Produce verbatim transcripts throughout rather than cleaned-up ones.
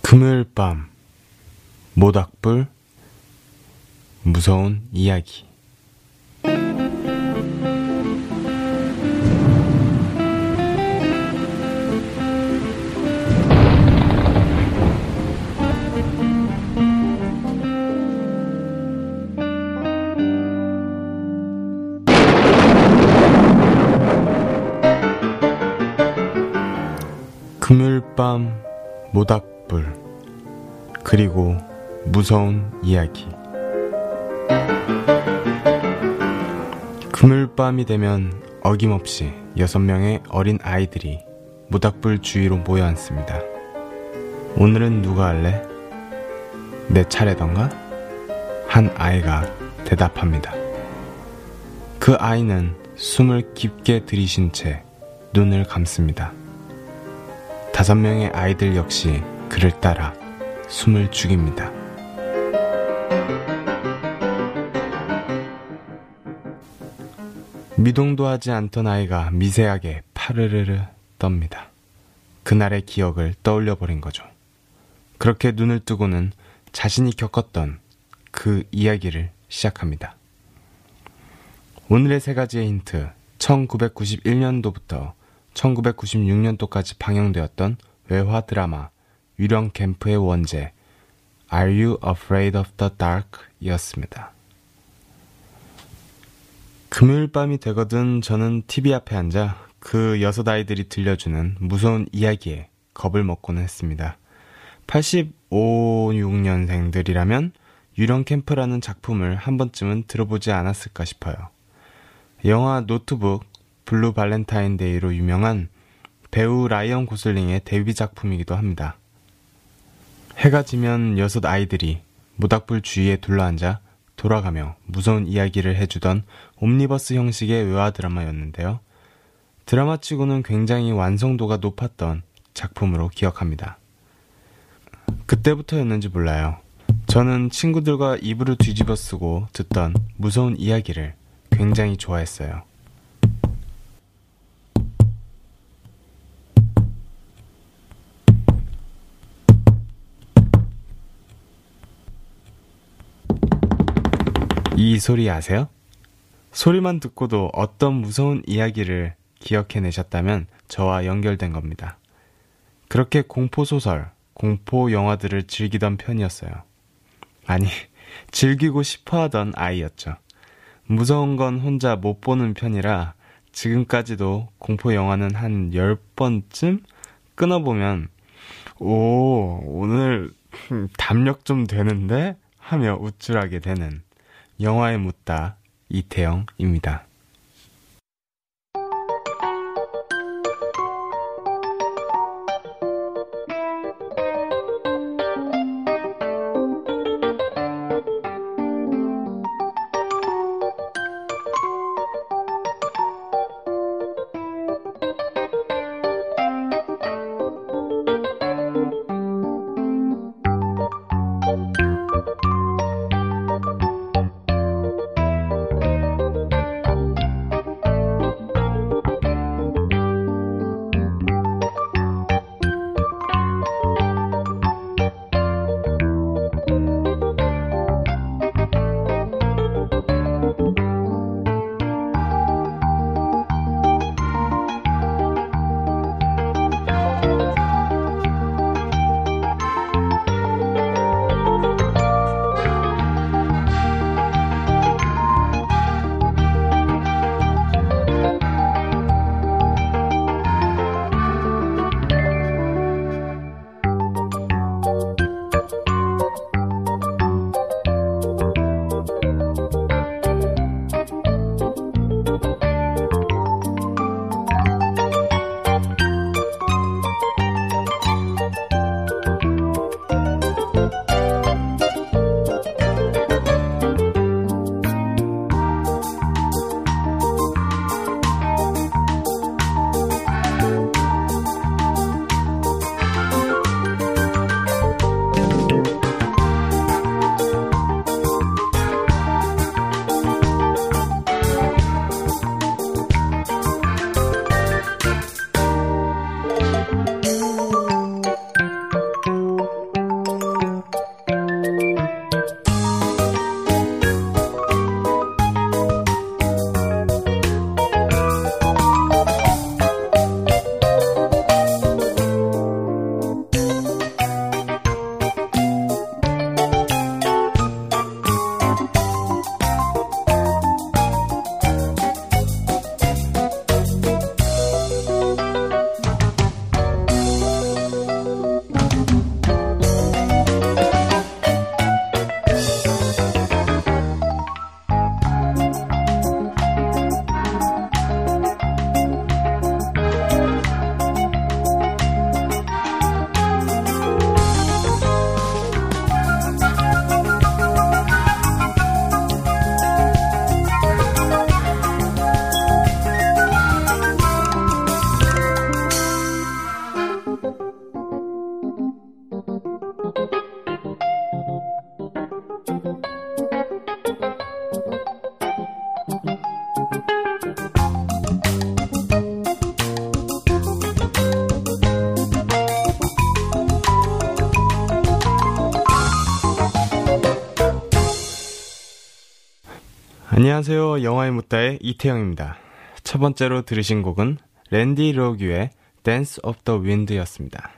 금요일 밤 모닥불 무서운 이야기. 금요일 밤 모닥불 그리고 무서운 이야기. 금요일 밤이 되면 어김없이 여섯 명의 어린 아이들이 모닥불 주위로 모여 앉습니다. 오늘은 누가 할래? 내 차례던가? 한 아이가 대답합니다. 그 아이는 숨을 깊게 들이쉰 채 눈을 감습니다. 다섯 명의 아이들 역시 그를 따라 숨을 죽입니다. 미동도 하지 않던 아이가 미세하게 파르르르 떱니다. 그날의 기억을 떠올려 버린 거죠. 그렇게 눈을 뜨고는 자신이 겪었던 그 이야기를 시작합니다. 오늘의 세 가지의 힌트. 천구백구십일 년도부터 천구백구십육 년도까지 방영되었던 외화 드라마 유령 캠프의 원제 Are You Afraid of the Dark? 이었습니다. 금요일 밤이 되거든 저는 티비 앞에 앉아 그 여섯 아이들이 들려주는 무서운 이야기에 겁을 먹고는 했습니다. 팔십오, 육 년생들이라면 유령 캠프라는 작품을 한 번쯤은 들어보지 않았을까 싶어요. 영화 노트북 블루 발렌타인데이로 유명한 배우 라이언 고슬링의 데뷔 작품이기도 합니다. 해가 지면 여섯 아이들이 모닥불 주위에 둘러앉아 돌아가며 무서운 이야기를 해주던 옴니버스 형식의 외화 드라마였는데요. 드라마치고는 굉장히 완성도가 높았던 작품으로 기억합니다. 그때부터였는지 몰라요. 저는 친구들과 이불을 뒤집어 쓰고 듣던 무서운 이야기를 굉장히 좋아했어요. 이 소리 아세요? 소리만 듣고도 어떤 무서운 이야기를 기억해내셨다면 저와 연결된 겁니다. 그렇게 공포소설, 공포영화들을 즐기던 편이었어요. 아니, 즐기고 싶어하던 아이였죠. 무서운 건 혼자 못 보는 편이라 지금까지도 공포영화는 한 열 번쯤 끊어보면 오, 오늘 담력 좀 되는데? 하며 우쭐하게 되는 영화에 묻다 이태영입니다. 안녕하세요. 영화의 묻다의 이태영입니다. 첫 번째로 들으신 곡은 랜디 로규의 Dance of the Wind였습니다.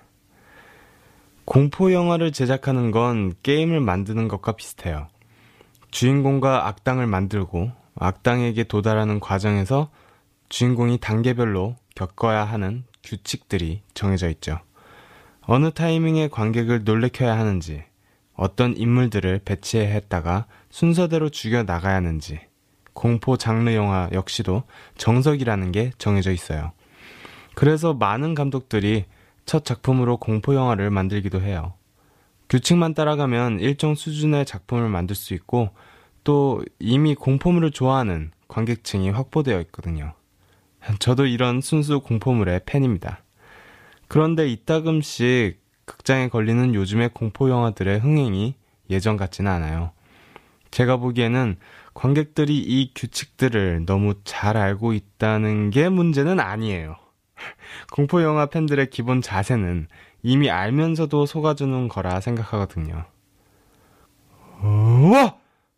공포 영화를 제작하는 건 게임을 만드는 것과 비슷해요. 주인공과 악당을 만들고 악당에게 도달하는 과정에서 주인공이 단계별로 겪어야 하는 규칙들이 정해져 있죠. 어느 타이밍에 관객을 놀래켜야 하는지, 어떤 인물들을 배치했다가 순서대로 죽여 나가야 하는지, 공포 장르 영화 역시도 정석이라는 게 정해져 있어요. 그래서 많은 감독들이 첫 작품으로 공포 영화를 만들기도 해요. 규칙만 따라가면 일정 수준의 작품을 만들 수 있고, 또 이미 공포물을 좋아하는 관객층이 확보되어 있거든요. 저도 이런 순수 공포물의 팬입니다. 그런데 이따금씩 극장에 걸리는 요즘의 공포 영화들의 흥행이 예전 같지는 않아요. 제가 보기에는 관객들이 이 규칙들을 너무 잘 알고 있다는 게 문제는 아니에요. 공포 영화 팬들의 기본 자세는 이미 알면서도 속아주는 거라 생각하거든요. 우와!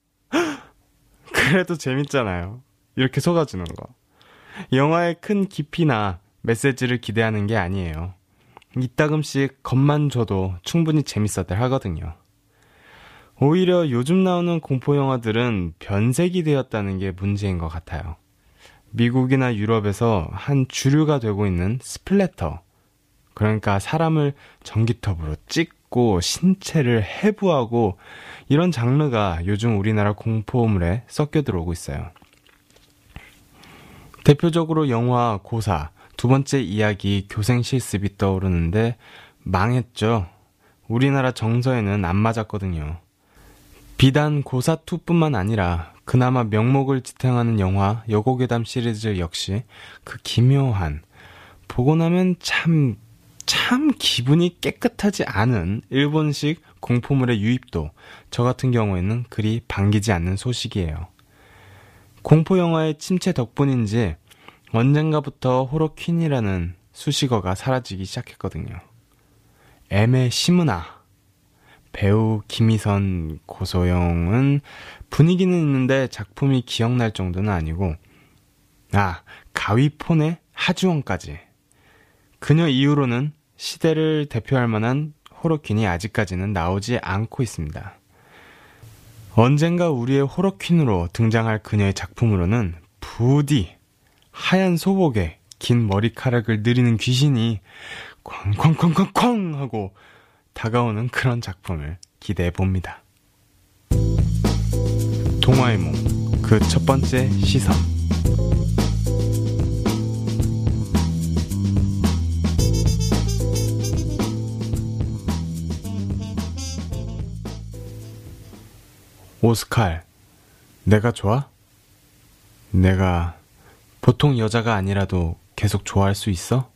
그래도 재밌잖아요. 이렇게 속아주는 거. 영화의 큰 깊이나 메시지를 기대하는 게 아니에요. 이따금씩 겁만 줘도 충분히 재밌었들 하거든요. 오히려 요즘 나오는 공포 영화들은 변색이 되었다는 게 문제인 것 같아요. 미국이나 유럽에서 한 주류가 되고 있는 스플래터, 그러니까 사람을 전기톱으로 찍고 신체를 해부하고 이런 장르가 요즘 우리나라 공포물에 섞여 들어오고 있어요. 대표적으로 영화 고사, 두 번째 이야기 교생 실습이 떠오르는데 망했죠. 우리나라 정서에는 안 맞았거든요. 비단 고사이뿐만 아니라 그나마 명목을 지탱하는 영화 여고괴담 시리즈 역시 그 기묘한, 보고 나면 참, 참 기분이 깨끗하지 않은 일본식 공포물의 유입도 저 같은 경우에는 그리 반기지 않는 소식이에요. 공포 영화의 침체 덕분인지 언젠가부터 호러퀸이라는 수식어가 사라지기 시작했거든요. 애매 시무나 배우 김희선, 고소영은 분위기는 있는데 작품이 기억날 정도는 아니고, 아, 가위폰의 하주원까지. 그녀 이후로는 시대를 대표할 만한 호러퀸이 아직까지는 나오지 않고 있습니다. 언젠가 우리의 호러퀸으로 등장할 그녀의 작품으로는 부디 하얀 소복에 긴 머리카락을 느리는 귀신이 쾅쾅쾅쾅쾅 하고 다가오는 그런 작품을 기대해봅니다. 동화의 몸, 그 첫 번째 시선. 오스칼, 내가 좋아? 내가 보통 여자가 아니라도 계속 좋아할 수 있어?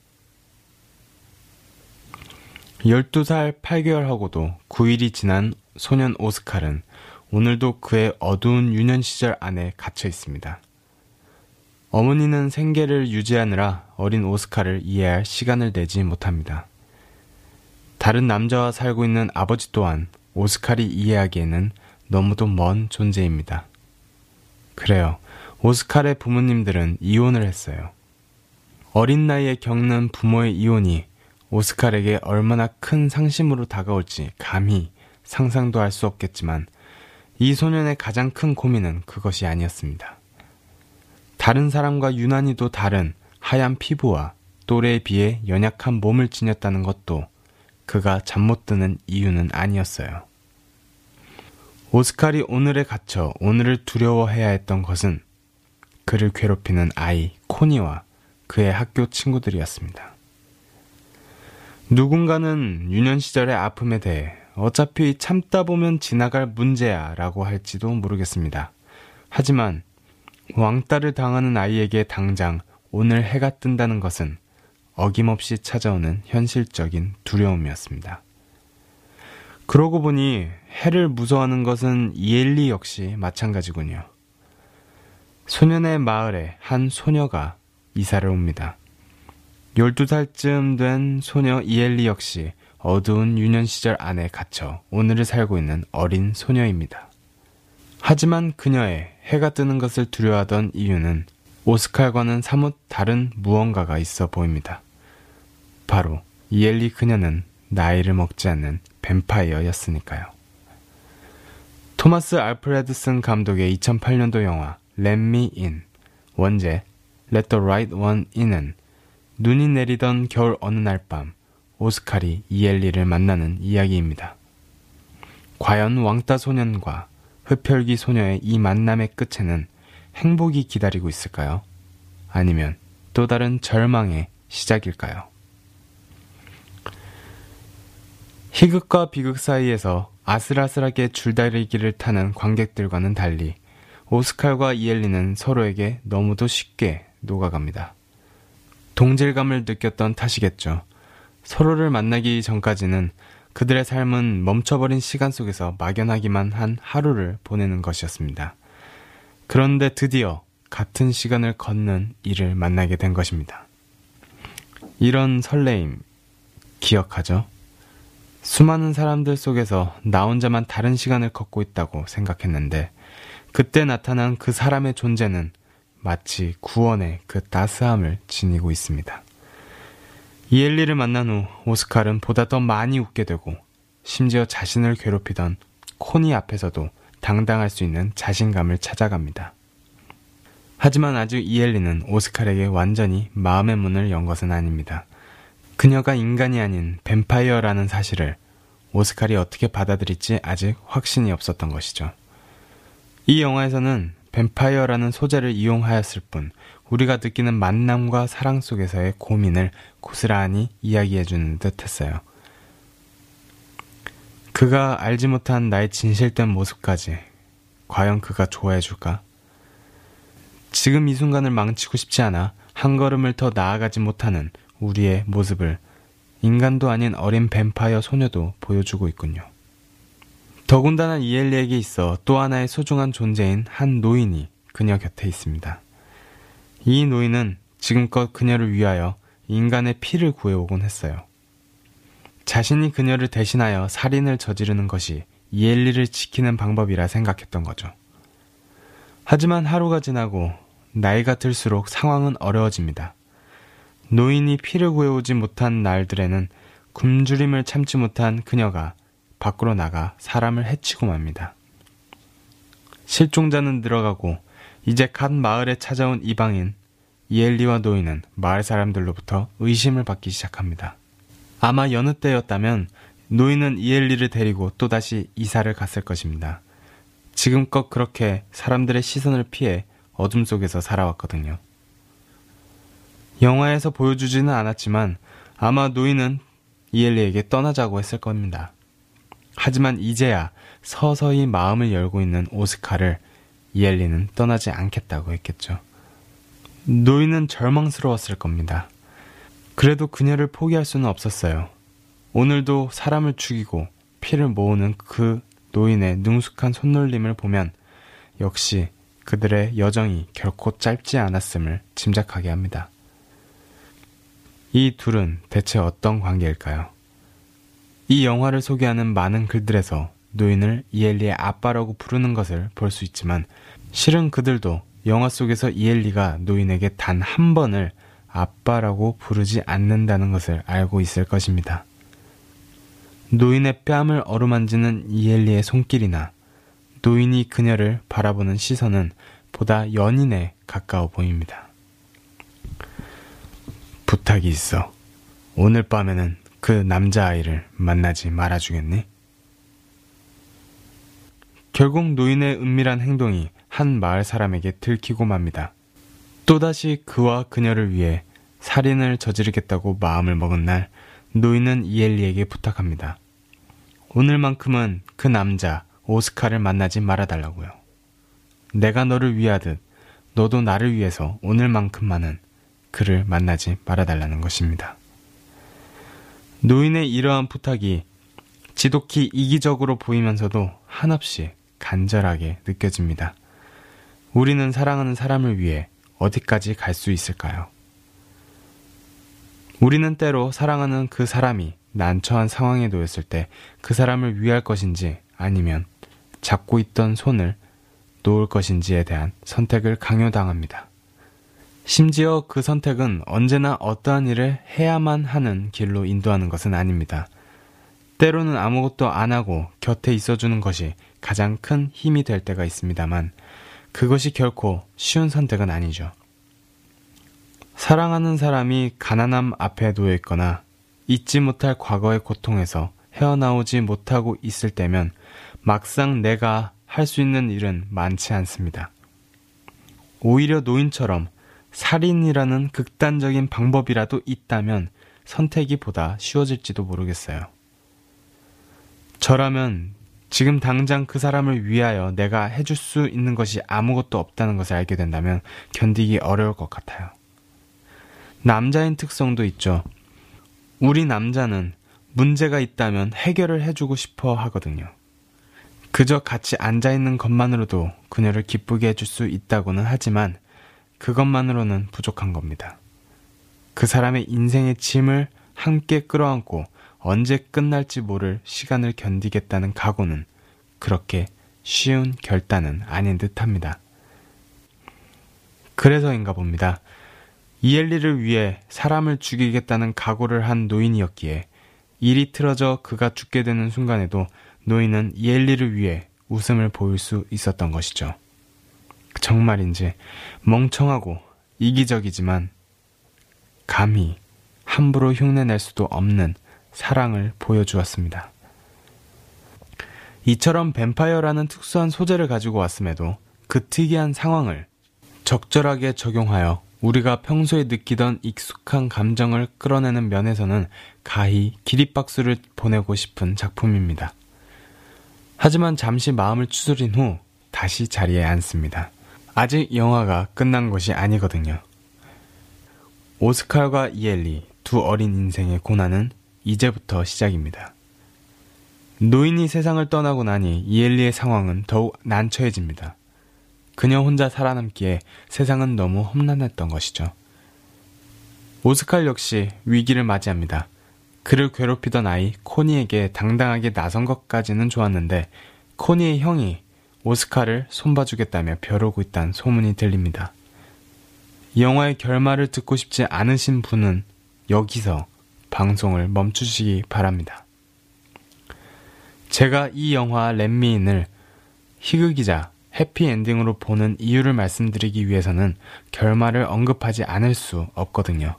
열두 살 팔 개월하고도 구 일이 지난 소년 오스칼은 오늘도 그의 어두운 유년 시절 안에 갇혀 있습니다. 어머니는 생계를 유지하느라 어린 오스칼을 이해할 시간을 내지 못합니다. 다른 남자와 살고 있는 아버지 또한 오스칼이 이해하기에는 너무도 먼 존재입니다. 그래요. 오스칼의 부모님들은 이혼을 했어요. 어린 나이에 겪는 부모의 이혼이 오스칼에게 얼마나 큰 상심으로 다가올지 감히 상상도 할 수 없겠지만 이 소년의 가장 큰 고민은 그것이 아니었습니다. 다른 사람과 유난히도 다른 하얀 피부와 또래에 비해 연약한 몸을 지녔다는 것도 그가 잠 못 드는 이유는 아니었어요. 오스칼이 오늘에 갇혀 오늘을 두려워해야 했던 것은 그를 괴롭히는 아이 코니와 그의 학교 친구들이었습니다. 누군가는 유년 시절의 아픔에 대해 어차피 참다 보면 지나갈 문제야 라고 할지도 모르겠습니다. 하지만 왕따를 당하는 아이에게 당장 오늘 해가 뜬다는 것은 어김없이 찾아오는 현실적인 두려움이었습니다. 그러고 보니 해를 무서워하는 것은 이엘리 역시 마찬가지군요. 소년의 마을에 한 소녀가 이사를 옵니다. 열두 살쯤 된 소녀 이엘리 역시 어두운 유년 시절 안에 갇혀 오늘을 살고 있는 어린 소녀입니다. 하지만 그녀의 해가 뜨는 것을 두려워하던 이유는 오스칼과는 사뭇 다른 무언가가 있어 보입니다. 바로 이엘리 그녀는 나이를 먹지 않는 뱀파이어였으니까요. 토마스 알프레드슨 감독의 이천팔 년도 영화 Let Me In, 원제 Let the Right One In은 눈이 내리던 겨울 어느 날 밤 오스칼이 이엘리를 만나는 이야기입니다. 과연 왕따 소년과 흡혈귀 소녀의 이 만남의 끝에는 행복이 기다리고 있을까요? 아니면 또 다른 절망의 시작일까요? 희극과 비극 사이에서 아슬아슬하게 줄다리기를 타는 관객들과는 달리 오스칼과 이엘리는 서로에게 너무도 쉽게 녹아갑니다. 동질감을 느꼈던 탓이겠죠. 서로를 만나기 전까지는 그들의 삶은 멈춰버린 시간 속에서 막연하기만 한 하루를 보내는 것이었습니다. 그런데 드디어 같은 시간을 걷는 이를 만나게 된 것입니다. 이런 설레임 기억하죠? 수많은 사람들 속에서 나 혼자만 다른 시간을 걷고 있다고 생각했는데 그때 나타난 그 사람의 존재는 마치 구원의 그 따스함을 지니고 있습니다. 이엘리를 만난 후 오스칼은 보다 더 많이 웃게 되고 심지어 자신을 괴롭히던 코니 앞에서도 당당할 수 있는 자신감을 찾아갑니다. 하지만 아직 이엘리는 오스칼에게 완전히 마음의 문을 연 것은 아닙니다. 그녀가 인간이 아닌 뱀파이어라는 사실을 오스칼이 어떻게 받아들일지 아직 확신이 없었던 것이죠. 이 영화에서는 뱀파이어라는 소재를 이용하였을 뿐 우리가 느끼는 만남과 사랑 속에서의 고민을 고스란히 이야기해주는 듯 했어요. 그가 알지 못한 나의 진실된 모습까지 과연 그가 좋아해줄까? 지금 이 순간을 망치고 싶지 않아 한 걸음을 더 나아가지 못하는 우리의 모습을 인간도 아닌 어린 뱀파이어 소녀도 보여주고 있군요. 더군다나 이엘리에게 있어 또 하나의 소중한 존재인 한 노인이 그녀 곁에 있습니다. 이 노인은 지금껏 그녀를 위하여 인간의 피를 구해오곤 했어요. 자신이 그녀를 대신하여 살인을 저지르는 것이 이엘리를 지키는 방법이라 생각했던 거죠. 하지만 하루가 지나고 나이가 들수록 상황은 어려워집니다. 노인이 피를 구해오지 못한 날들에는 굶주림을 참지 못한 그녀가 밖으로 나가 사람을 해치고 맙니다. 실종자는 늘어가고 이제 갓 마을에 찾아온 이방인 이엘리와 노인은 마을 사람들로부터 의심을 받기 시작합니다. 아마 여느 때였다면 노인은 이엘리를 데리고 또다시 이사를 갔을 것입니다. 지금껏 그렇게 사람들의 시선을 피해 어둠 속에서 살아왔거든요. 영화에서 보여주지는 않았지만 아마 노인은 이엘리에게 떠나자고 했을 겁니다. 하지만 이제야 서서히 마음을 열고 있는 오스칼을 이엘리는 떠나지 않겠다고 했겠죠. 노인은 절망스러웠을 겁니다. 그래도 그녀를 포기할 수는 없었어요. 오늘도 사람을 죽이고 피를 모으는 그 노인의 능숙한 손놀림을 보면 역시 그들의 여정이 결코 짧지 않았음을 짐작하게 합니다. 이 둘은 대체 어떤 관계일까요? 이 영화를 소개하는 많은 글들에서 노인을 이엘리의 아빠라고 부르는 것을 볼 수 있지만 실은 그들도 영화 속에서 이엘리가 노인에게 단 한 번을 아빠라고 부르지 않는다는 것을 알고 있을 것입니다. 노인의 뺨을 어루만지는 이엘리의 손길이나 노인이 그녀를 바라보는 시선은 보다 연인에 가까워 보입니다. 부탁이 있어. 오늘 밤에는 그 남자아이를 만나지 말아주겠니? 결국 노인의 은밀한 행동이 한 마을 사람에게 들키고 맙니다. 또다시 그와 그녀를 위해 살인을 저지르겠다고 마음을 먹은 날 노인은 이엘리에게 부탁합니다. 오늘만큼은 그 남자 오스칼을 만나지 말아달라고요. 내가 너를 위하듯 너도 나를 위해서 오늘만큼만은 그를 만나지 말아달라는 것입니다. 노인의 이러한 부탁이 지독히 이기적으로 보이면서도 한없이 간절하게 느껴집니다. 우리는 사랑하는 사람을 위해 어디까지 갈 수 있을까요? 우리는 때로 사랑하는 그 사람이 난처한 상황에 놓였을 때 그 사람을 위할 것인지 아니면 잡고 있던 손을 놓을 것인지에 대한 선택을 강요당합니다. 심지어 그 선택은 언제나 어떠한 일을 해야만 하는 길로 인도하는 것은 아닙니다. 때로는 아무것도 안 하고 곁에 있어주는 것이 가장 큰 힘이 될 때가 있습니다만 그것이 결코 쉬운 선택은 아니죠. 사랑하는 사람이 가난함 앞에 놓여 있거나 잊지 못할 과거의 고통에서 헤어나오지 못하고 있을 때면 막상 내가 할 수 있는 일은 많지 않습니다. 오히려 노인처럼 살인이라는 극단적인 방법이라도 있다면 선택이 보다 쉬워질지도 모르겠어요. 저라면 지금 당장 그 사람을 위하여 내가 해줄 수 있는 것이 아무것도 없다는 것을 알게 된다면 견디기 어려울 것 같아요. 남자인 특성도 있죠. 우리 남자는 문제가 있다면 해결을 해주고 싶어 하거든요. 그저 같이 앉아있는 것만으로도 그녀를 기쁘게 해줄 수 있다고는 하지만 그것만으로는 부족한 겁니다. 그 사람의 인생의 짐을 함께 끌어안고 언제 끝날지 모를 시간을 견디겠다는 각오는 그렇게 쉬운 결단은 아닌 듯합니다. 그래서인가 봅니다. 이엘리를 위해 사람을 죽이겠다는 각오를 한 노인이었기에 일이 틀어져 그가 죽게 되는 순간에도 노인은 이엘리를 위해 웃음을 보일 수 있었던 것이죠. 정말인지 멍청하고 이기적이지만 감히 함부로 흉내낼 수도 없는 사랑을 보여주었습니다. 이처럼 뱀파이어라는 특수한 소재를 가지고 왔음에도 그 특이한 상황을 적절하게 적용하여 우리가 평소에 느끼던 익숙한 감정을 끌어내는 면에서는 가히 기립박수를 보내고 싶은 작품입니다. 하지만 잠시 마음을 추스린 후 다시 자리에 앉습니다. 아직 영화가 끝난 것이 아니거든요. 오스칼과 이엘리 두 어린 인생의 고난은 이제부터 시작입니다. 노인이 세상을 떠나고 나니 이엘리의 상황은 더욱 난처해집니다. 그녀 혼자 살아남기에 세상은 너무 험난했던 것이죠. 오스칼 역시 위기를 맞이합니다. 그를 괴롭히던 아이 코니에게 당당하게 나선 것까지는 좋았는데 코니의 형이 오스칼을 손봐주겠다며 벼르고 있다는 소문이 들립니다. 영화의 결말을 듣고 싶지 않으신 분은 여기서 방송을 멈추시기 바랍니다. 제가 이 영화 렛미인을 희극이자 해피엔딩으로 보는 이유를 말씀드리기 위해서는 결말을 언급하지 않을 수 없거든요.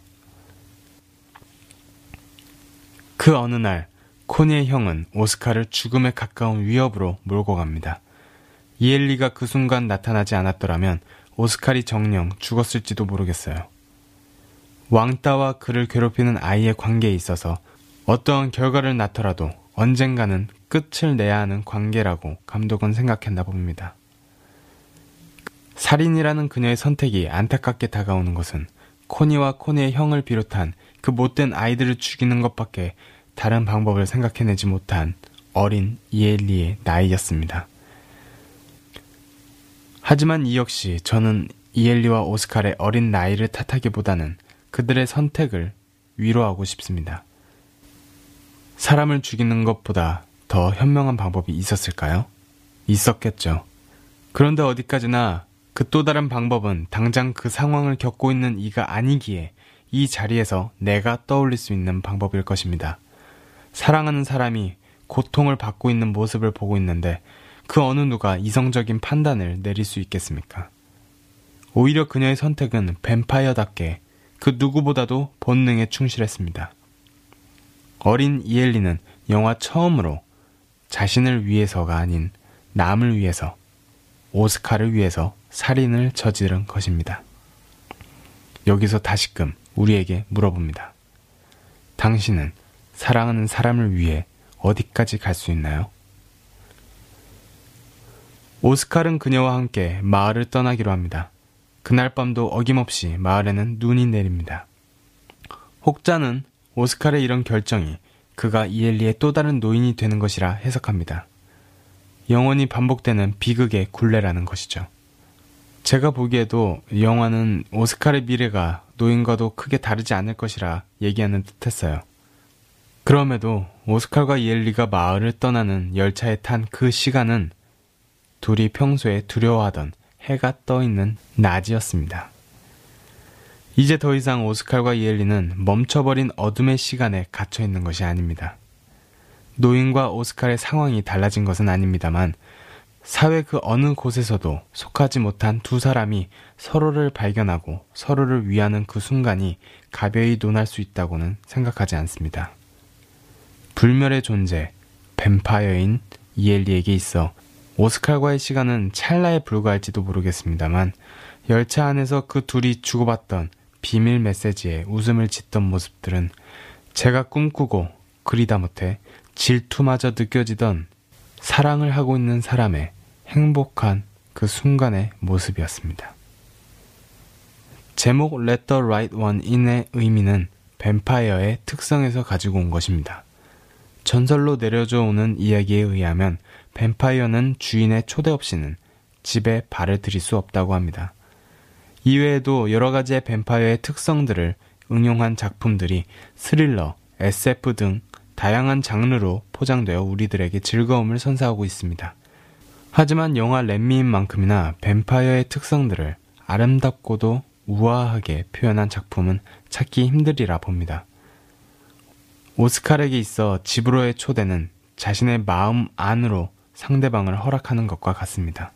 그 어느 날 코니의 형은 오스칼을 죽음에 가까운 위협으로 몰고 갑니다. 이엘리가 그 순간 나타나지 않았더라면 오스칼이 정녕 죽었을지도 모르겠어요. 왕따와 그를 괴롭히는 아이의 관계에 있어서 어떠한 결과를 낳더라도 언젠가는 끝을 내야 하는 관계라고 감독은 생각했나 봅니다. 살인이라는 그녀의 선택이 안타깝게 다가오는 것은 코니와 코니의 형을 비롯한 그 못된 아이들을 죽이는 것밖에 다른 방법을 생각해내지 못한 어린 이엘리의 나이였습니다. 하지만 이 역시 저는 이엘리와 오스칼의 어린 나이를 탓하기보다는 그들의 선택을 위로하고 싶습니다. 사람을 죽이는 것보다 더 현명한 방법이 있었을까요? 있었겠죠. 그런데 어디까지나 그 또 다른 방법은 당장 그 상황을 겪고 있는 이가 아니기에 이 자리에서 내가 떠올릴 수 있는 방법일 것입니다. 사랑하는 사람이 고통을 받고 있는 모습을 보고 있는데 그 어느 누가 이성적인 판단을 내릴 수 있겠습니까? 오히려 그녀의 선택은 뱀파이어답게 그 누구보다도 본능에 충실했습니다. 어린 이엘리는 영화 처음으로 자신을 위해서가 아닌 남을 위해서, 오스칼을 위해서 살인을 저지른 것입니다. 여기서 다시금 우리에게 물어봅니다. 당신은 사랑하는 사람을 위해 어디까지 갈 수 있나요? 오스칼은 그녀와 함께 마을을 떠나기로 합니다. 그날 밤도 어김없이 마을에는 눈이 내립니다. 혹자는 오스칼의 이런 결정이 그가 이엘리의 또 다른 노인이 되는 것이라 해석합니다. 영원히 반복되는 비극의 굴레라는 것이죠. 제가 보기에도 영화는 오스칼의 미래가 노인과도 크게 다르지 않을 것이라 얘기하는 듯했어요. 그럼에도 오스칼과 이엘리가 마을을 떠나는 열차에 탄 그 시간은 둘이 평소에 두려워하던 해가 떠있는 낮이었습니다. 이제 더 이상 오스칼과 이엘리는 멈춰버린 어둠의 시간에 갇혀있는 것이 아닙니다. 노인과 오스칼의 상황이 달라진 것은 아닙니다만 사회 그 어느 곳에서도 속하지 못한 두 사람이 서로를 발견하고 서로를 위하는 그 순간이 가벼이 논할 수 있다고는 생각하지 않습니다. 불멸의 존재, 뱀파이어인 이엘리에게 있어 오스칼과의 시간은 찰나에 불과할지도 모르겠습니다만 열차 안에서 그 둘이 주고받던 비밀 메시지에 웃음을 짓던 모습들은 제가 꿈꾸고 그리다 못해 질투마저 느껴지던 사랑을 하고 있는 사람의 행복한 그 순간의 모습이었습니다. 제목 Let the Right One In의 의미는 뱀파이어의 특성에서 가지고 온 것입니다. 전설로 내려져 오는 이야기에 의하면 뱀파이어는 주인의 초대 없이는 집에 발을 들일 수 없다고 합니다. 이외에도 여러 가지의 뱀파이어의 특성들을 응용한 작품들이 스릴러, 에스에프 등 다양한 장르로 포장되어 우리들에게 즐거움을 선사하고 있습니다. 하지만 영화 렛미인 만큼이나 뱀파이어의 특성들을 아름답고도 우아하게 표현한 작품은 찾기 힘들이라 봅니다. 오스칼에게 있어 집으로의 초대는 자신의 마음 안으로 상대방을 허락하는 것과 같습니다.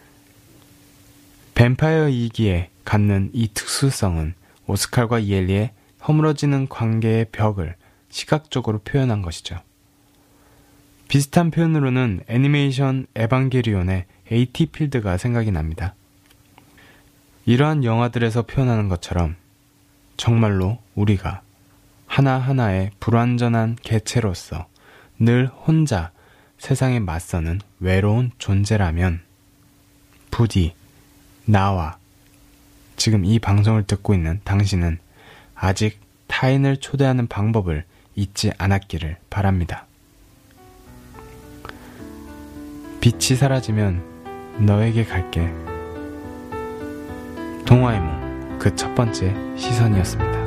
뱀파이어이기에 갖는 이 특수성은 오스칼과 이엘리의 허물어지는 관계의 벽을 시각적으로 표현한 것이죠. 비슷한 표현으로는 애니메이션 에반게리온의 에이티 필드가 생각이 납니다. 이러한 영화들에서 표현하는 것처럼 정말로 우리가 하나하나의 불완전한 개체로서 늘 혼자 세상에 맞서는 외로운 존재라면 부디 나와 지금 이 방송을 듣고 있는 당신은 아직 타인을 초대하는 방법을 잊지 않았기를 바랍니다. 빛이 사라지면 너에게 갈게. 동화의몽 그 첫 번째 시선이었습니다.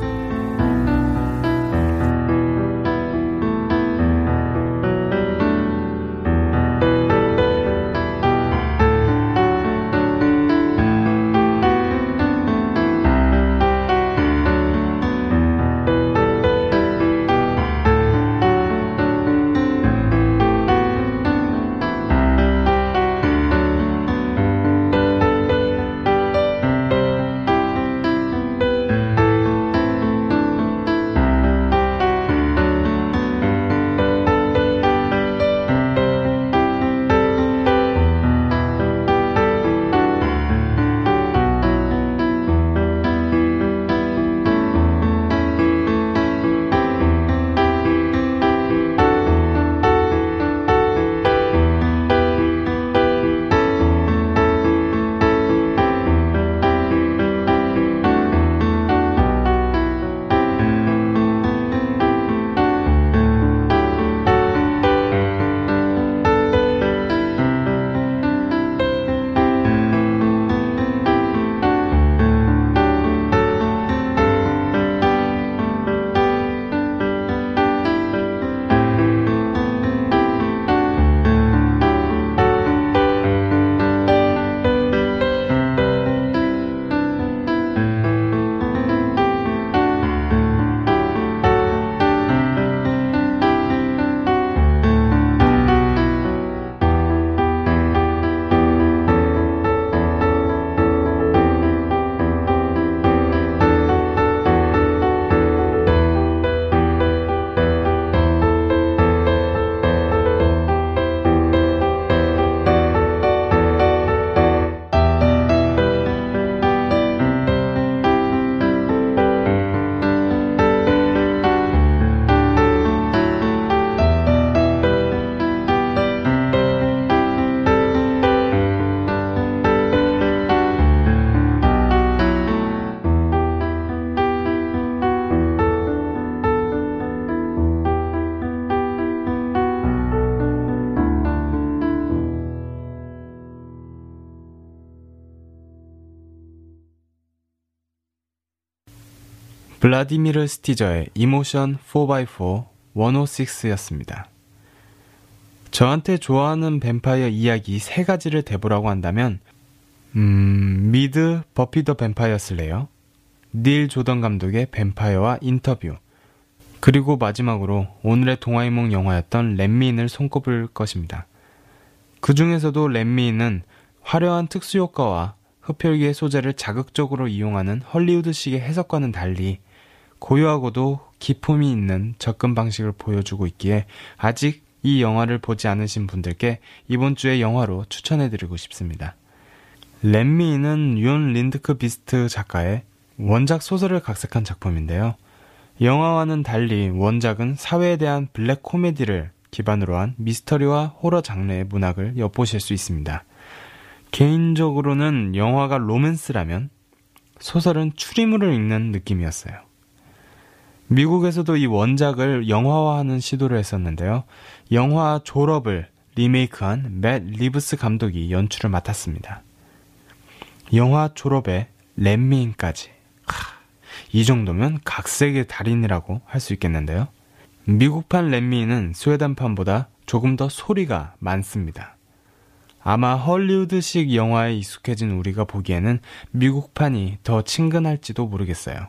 블라디미르 스티저의 이모션 포 바이 포 백육였습니다. 저한테 좋아하는 뱀파이어 이야기 세 가지를 대보라고 한다면 음... 미드 버피 더 뱀파이어 슬레이어, 닐 조던 감독의 뱀파이어와 인터뷰, 그리고 마지막으로 오늘의 동화이몽 영화였던 렛미인을 손꼽을 것입니다. 그 중에서도 렛미인은 화려한 특수효과와 흡혈귀의 소재를 자극적으로 이용하는 헐리우드식의 해석과는 달리 고요하고도 기품이 있는 접근 방식을 보여주고 있기에 아직 이 영화를 보지 않으신 분들께 이번 주의 영화로 추천해드리고 싶습니다. 렛미인은 윤 린드크 비스트 작가의 원작 소설을 각색한 작품인데요. 영화와는 달리 원작은 사회에 대한 블랙 코미디를 기반으로 한 미스터리와 호러 장르의 문학을 엿보실 수 있습니다. 개인적으로는 영화가 로맨스라면 소설은 추리물을 읽는 느낌이었어요. 미국에서도 이 원작을 영화화하는 시도를 했었는데요. 영화 졸업을 리메이크한 맷 리브스 감독이 연출을 맡았습니다. 영화 졸업에 렛미인까지. 하, 이 정도면 각색의 달인이라고 할 수 있겠는데요. 미국판 렛미인은 스웨덴판보다 조금 더 소리가 많습니다. 아마 헐리우드식 영화에 익숙해진 우리가 보기에는 미국판이 더 친근할지도 모르겠어요.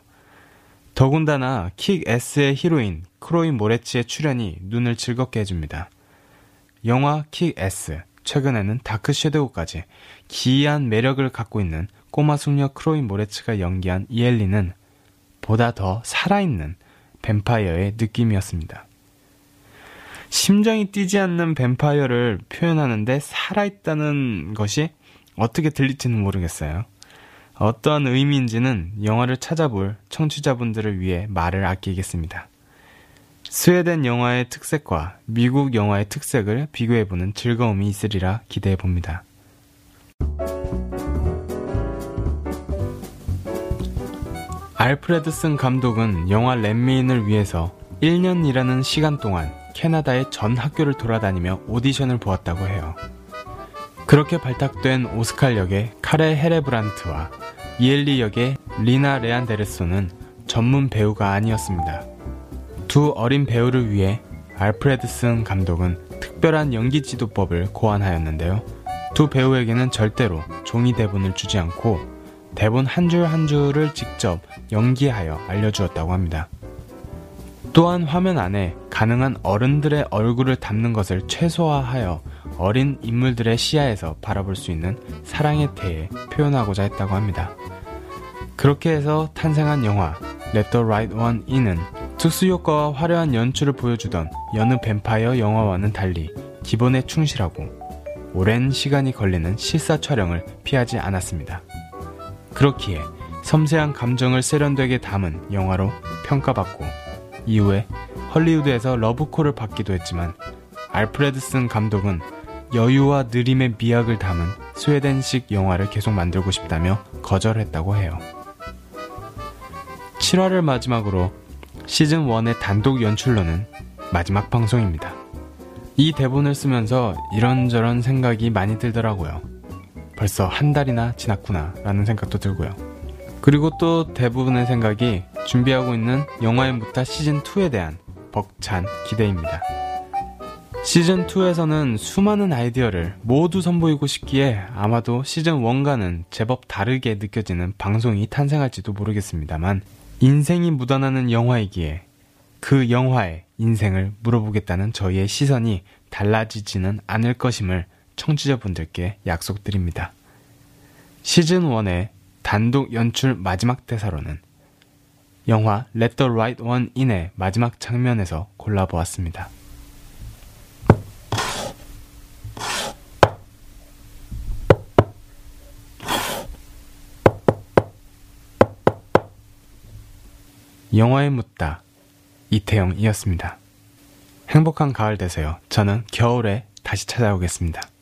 더군다나 킥애스의 히로인 크로이 모레츠의 출연이 눈을 즐겁게 해줍니다. 영화 킥애스, 최근에는 다크 섀도우까지 기이한 매력을 갖고 있는 꼬마 숙녀 크로이 모레츠가 연기한 이엘리는 보다 더 살아있는 뱀파이어의 느낌이었습니다. 심장이 뛰지 않는 뱀파이어를 표현하는데 살아있다는 것이 어떻게 들릴지는 모르겠어요. 어떠한 의미인지는 영화를 찾아볼 청취자분들을 위해 말을 아끼겠습니다. 스웨덴 영화의 특색과 미국 영화의 특색을 비교해보는 즐거움이 있으리라 기대해봅니다. 알프레드슨 감독은 영화 렛미인을 위해서 일 년이라는 시간 동안 캐나다의 전 학교를 돌아다니며 오디션을 보았다고 해요. 그렇게 발탁된 오스칼 역의 카레 헤레브란트와 이엘리 역의 리나 레안데르소는 전문 배우가 아니었습니다. 두 어린 배우를 위해 알프레드슨 감독은 특별한 연기 지도법을 고안하였는데요. 두 배우에게는 절대로 종이 대본을 주지 않고 대본 한 줄 한 줄을 직접 연기하여 알려주었다고 합니다. 또한 화면 안에 가능한 어른들의 얼굴을 담는 것을 최소화하여 어린 인물들의 시야에서 바라볼 수 있는 사랑의 태에 표현하고자 했다고 합니다. 그렇게 해서 탄생한 영화 Let the Right One In은 특수효과와 화려한 연출을 보여주던 여느 뱀파이어 영화와는 달리 기본에 충실하고 오랜 시간이 걸리는 실사 촬영을 피하지 않았습니다. 그렇기에 섬세한 감정을 세련되게 담은 영화로 평가받고 이후에 헐리우드에서 러브콜을 받기도 했지만 알프레드슨 감독은 여유와 느림의 미학을 담은 스웨덴식 영화를 계속 만들고 싶다며 거절했다고 해요. 칠화를 마지막으로 시즌일의 단독 연출로는 마지막 방송입니다. 이 대본을 쓰면서 이런저런 생각이 많이 들더라고요. 벌써 한 달이나 지났구나 라는 생각도 들고요. 그리고 또 대부분의 생각이 준비하고 있는 영화의 무타 시즌이에 대한 벅찬 기대입니다. 시즌이에서는 수많은 아이디어를 모두 선보이고 싶기에 아마도 시즌일과는 제법 다르게 느껴지는 방송이 탄생할지도 모르겠습니다만 인생이 묻어나는 영화이기에 그 영화의 인생을 물어보겠다는 저희의 시선이 달라지지는 않을 것임을 청취자분들께 약속드립니다. 시즌일의 단독 연출 마지막 대사로는 영화 Let the Right One In의 마지막 장면에서 골라보았습니다. 영화에 묻다 이태영이었습니다. 행복한 가을 되세요. 저는 겨울에 다시 찾아오겠습니다.